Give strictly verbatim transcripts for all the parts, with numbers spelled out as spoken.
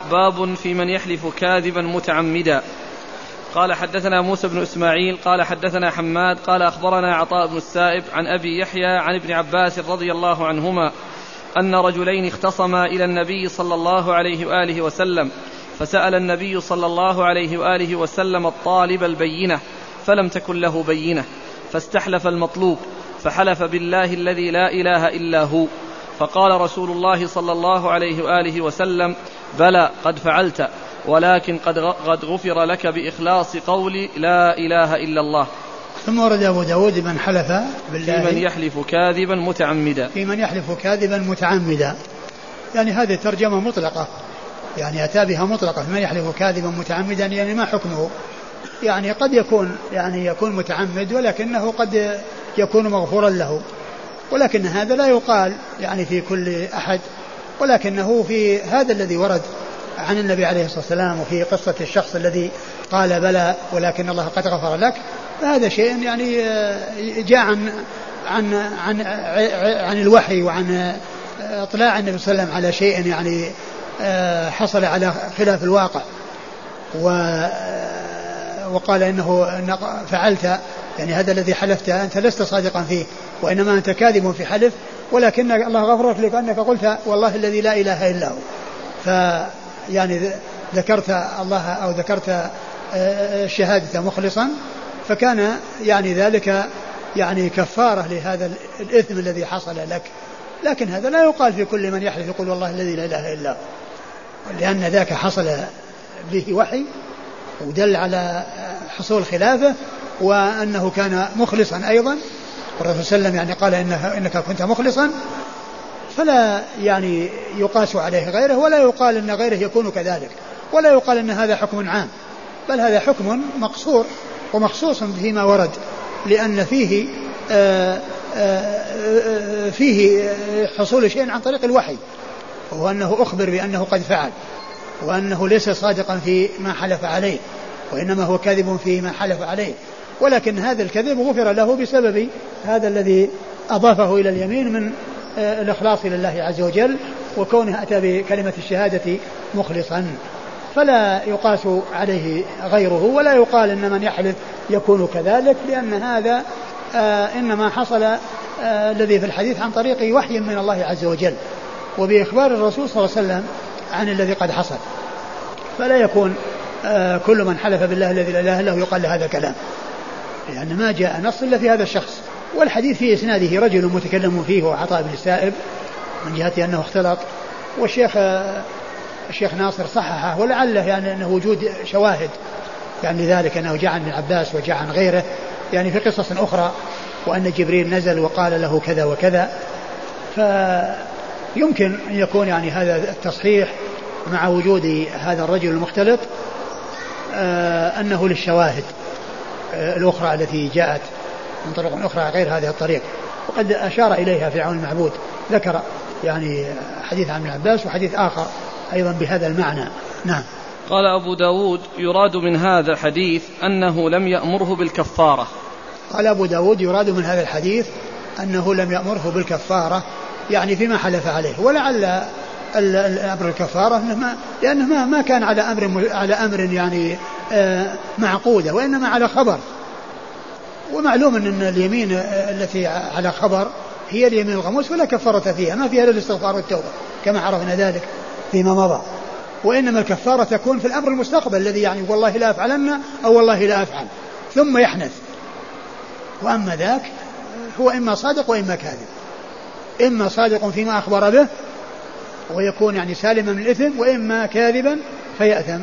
باب في من يحلف كاذبا متعمدا. قال حدثنا موسى بن إسماعيل قال حدثنا حماد قال أخبرنا عطاء بن السائب عن أبي يحيى عن ابن عباس رضي الله عنهما أن رجلين اختصما إلى النبي صلى الله عليه وآله وسلم فسأل النبي صلى الله عليه وآله وسلم الطالب البينة فلم تكن له بينة فاستحلف المطلوب فحلف بالله الذي لا إله إلا هو فقال رسول الله صلى الله عليه وآله وسلم بلى قد فعلت ولكن قد غفر لك بإخلاص قول لا إله إلا الله. ثم ورد أبو داود من حلف بالله في من يحلف كاذبا متعمدا في من يحلف كاذبا متعمدا يعني هذه ترجمة مطلقة يعني أتى بها مطلقة في من يحلف كاذبا متعمدا يعني ما حكمه يعني قد يكون يعني يكون متعمد ولكنه قد يكون مغفورا له ولكن هذا لا يقال يعني في كل أحد ولكنه في هذا الذي ورد عن النبي عليه الصلاة والسلام وفي قصة الشخص الذي قال بلى ولكن الله قد غفر لك فهذا شيء يعني جاء عن عن عن, عن الوحي وعن اطلاع النبي صلى الله عليه وسلم على شيء يعني حصل على خلاف الواقع وقال إنه فعلت يعني هذا الذي حلفت أنت لست صادقا فيه وإنما أنت كاذب في حلف ولكن الله غفر لك لأنك قلت والله الذي لا إله إلا هو فيعني ذكرت الله أو ذكرت الشهادة مخلصا فكان يعني ذلك يعني كفارة لهذا الإثم الذي حصل لك لكن هذا لا يقال في كل من يحلف يقول والله الذي لا إله إلا هو لأن ذاك حصل به وحي ودل على حصول خلافه وأنه كان مخلصا أيضا والرسول صلى الله عليه وسلم يعني قال إنك كنت مخلصا فلا يعني يقاس عليه غيره ولا يقال أن غيره يكون كذلك ولا يقال أن هذا حكم عام بل هذا حكم مقصور ومخصوص فيما ورد لأن فيه آآ آآ فيه حصول شيء عن طريق الوحي وهو أنه أخبر بأنه قد فعل وأنه ليس صادقا في ما حلف عليه وإنما هو كاذب في ما حلف عليه ولكن هذا الكذب غفر له بسبب هذا الذي أضافه إلى اليمين من الإخلاص لله عز وجل وكونه أتى بكلمة الشهادة مخلصا فلا يقاس عليه غيره ولا يقال إن من يحلف يكون كذلك لأن هذا آه إنما حصل آه الذي في الحديث عن طريق وحي من الله عز وجل وبإخبار الرسول صلى الله عليه وسلم عن الذي قد حصل فلا يكون آه كل من حلف بالله الذي لا إله إلا هو يقال لهذا كلام لأن ما جاء نص إلا في هذا الشخص والحديث في إسناده رجل متكلم فيه هو عطاء بن السائب من جهة أنه اختلط والشيخ آه الشيخ ناصر صححه ولعله يعني أنه وجود شواهد يعني لذلك أنه جاء عن ابن عباس وجاء عن غيره يعني في قصص أخرى وأن جبريل نزل وقال له كذا وكذا فيمكن أن يكون يعني هذا التصحيح مع وجود هذا الرجل المختلط آه أنه للشواهد آه الأخرى التي جاءت من طريق أخرى غير هذه الطريق وقد أشار إليها في عون المعبود ذكر يعني حديث عن ابن عباس وحديث آخر أيضا بهذا المعنى. نعم. قال أبو داود يراد من هذا الحديث أنه لم يأمره بالكفارة. قال أبو داود يراد من هذا الحديث أنه لم يأمره بالكفارة يعني فيما حلف عليه ولعل الأمر الكفارة لأنه ما ما كان على أمر على أمر يعني معقودة وإنما على خبر ومعلوم أن اليمين التي على خبر هي اليمين الغموس ولا كفارة فيها ما فيها الاستغفار والتوبة كما عرفنا ذلك فيما مضى وإنما الكفارة تكون في الأمر المستقبل الذي يعني والله لا أفعلن أو والله لا أفعل ثم يحنث وأما ذاك هو إما صادق وإما كاذب إما صادق فيما أخبر به ويكون يعني سالما من الإثم وإما كاذبا فيأثم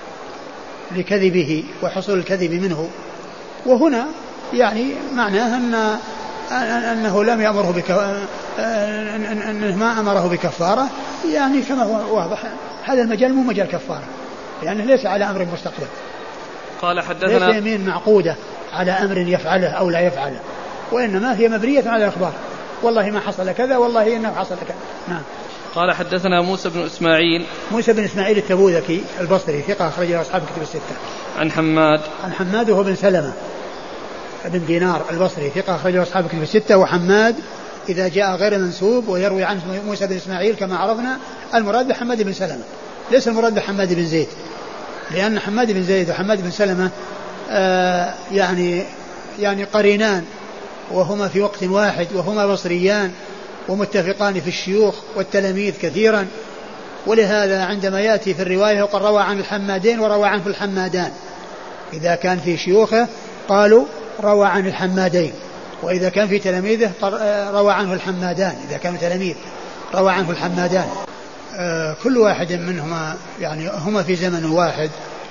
لكذبه وحصول الكذب منه وهنا يعني معناه أن أنه لم يأمره بك أنه ما أمره بكفارة يعني كما هو واضح هذا المجال مو مجال كفارة يعني ليس على أمر مستقبل قال حدثنا ليس يمين معقودة على أمر يفعله أو لا يفعله وإنما هي مبنية على الأخبار والله ما حصل كذا والله إنه حصل كذا. نعم. قال حدثنا موسى بن إسماعيل موسى بن إسماعيل التبوذكي البصري ثقة أخرج له أصحاب الكتب الستة. عن حماد عن حماد وهو بن سلمة بن دينار البصري ثقة أخرج له أصحاب الكتب الستة وحماد إذا جاء غير منسوب ويروي عنه موسى بن إسماعيل كما عرفنا المراد بحماد بن سلمة ليس المراد بحماد بن زيد، لأن حماد بن زيد وحماد بن سلمة آه يعني يعني قرينان وهما في وقت واحد، وهما بصريان ومتفقان في الشيوخ والتلاميذ كثيرا، ولهذا عندما يأتي في الرواية يقول روى عن الحمادين وروى عنه الحمادان، إذا كان في شيوخه قالوا روى عن الحمادين، وإذا كان في تلاميذه روى عنه الحمادان، إذا كانوا تلاميذ روى عنه الحمادان. آه كل واحد منهما يعني هما في زمن واحد،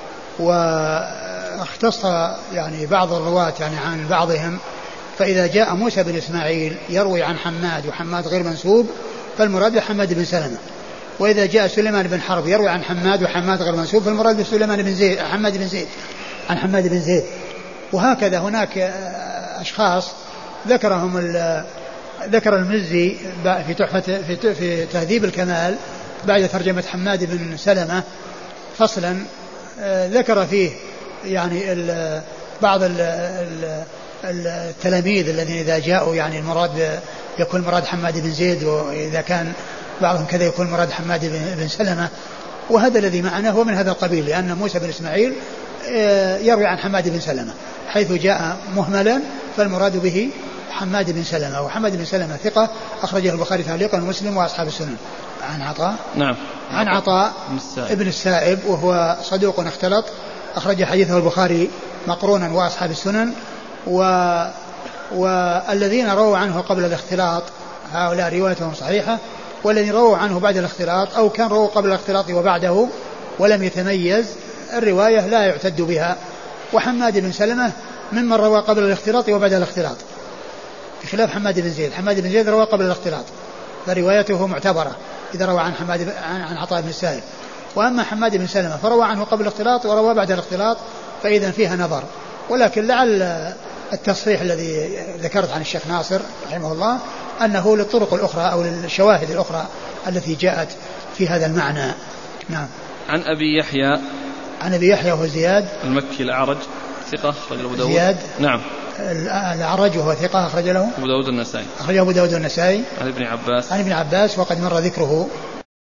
واختص يعني بعض الرواة يعني عن بعضهم، فإذا جاء موسى بن إسماعيل يروي عن حماد وحماد غير منسوب فالمراد حماد بن سلمة، وإذا جاء سليمان بن حرب يروي عن حماد وحماد غير منسوب فالمراد سليمان بن زيد حماد بن زيد عن حماد بن زيد. وهكذا هناك أشخاص ذكرهم ذكر المزي في تحفة في, في تهذيب الكمال بعد ترجمة حماد بن سلمة فصلا ذكر فيه يعني ال بعض ال ال التلاميذ الذين إذا جاءوا يعني المراد يكون مراد حماد بن زيد، وإذا كان بعضهم كذا يكون مراد حماد بن سلمة. وهذا الذي معنا هو من هذا القبيل، لأن موسى بن إسماعيل يروي عن حماد بن سلمة، حيث جاء مهملا فالمراد به حماد بن سلمة. وحماد بن سلمة ثقة أخرجه البخاري تعليقا ومسلم وأصحاب السنن. عن عطاء نعم عن عطاء ابن السائب وهو صدوق اختلط، أخرج حديثه البخاري مقرونا وأصحاب السنن. و والذين رووا عنه قبل الاختلاط هؤلاء روايتهم صحيحة، والذين رووا عنه بعد الاختلاط أو كان رووا قبل الاختلاط وبعده ولم يتميز الرواية لا يعتد بها. وحماد بن سلمة ممن روى قبل الاختلاط وبعد الاختلاط، بخلاف حماد بن زيد. حماد بن زيد روى قبل الاختلاط فروايته معتبرة إذا روى عن حماد عن عطاء بن السائب. وأما حماد بن سلمة فروى عنه قبل الاختلاط وروى بعد الاختلاط فإذا فيها نظر. ولكن لعل التصحيح الذي ذكرت عن الشيخ ناصر رحمه الله أنه للطرق الأخرى أو للشواهد الأخرى التي جاءت في هذا المعنى. نعم. عن أبي يحيى عن أبي يحيى وهو زياد المكي الأعرج ثقة أخرج له أبو داود. زياد نعم الأعرج وهو ثقة أخرج له أبو داود النسائي أخرجه أبو داود النسائي عن ابن عباس عن ابن عباس وقد مر ذكره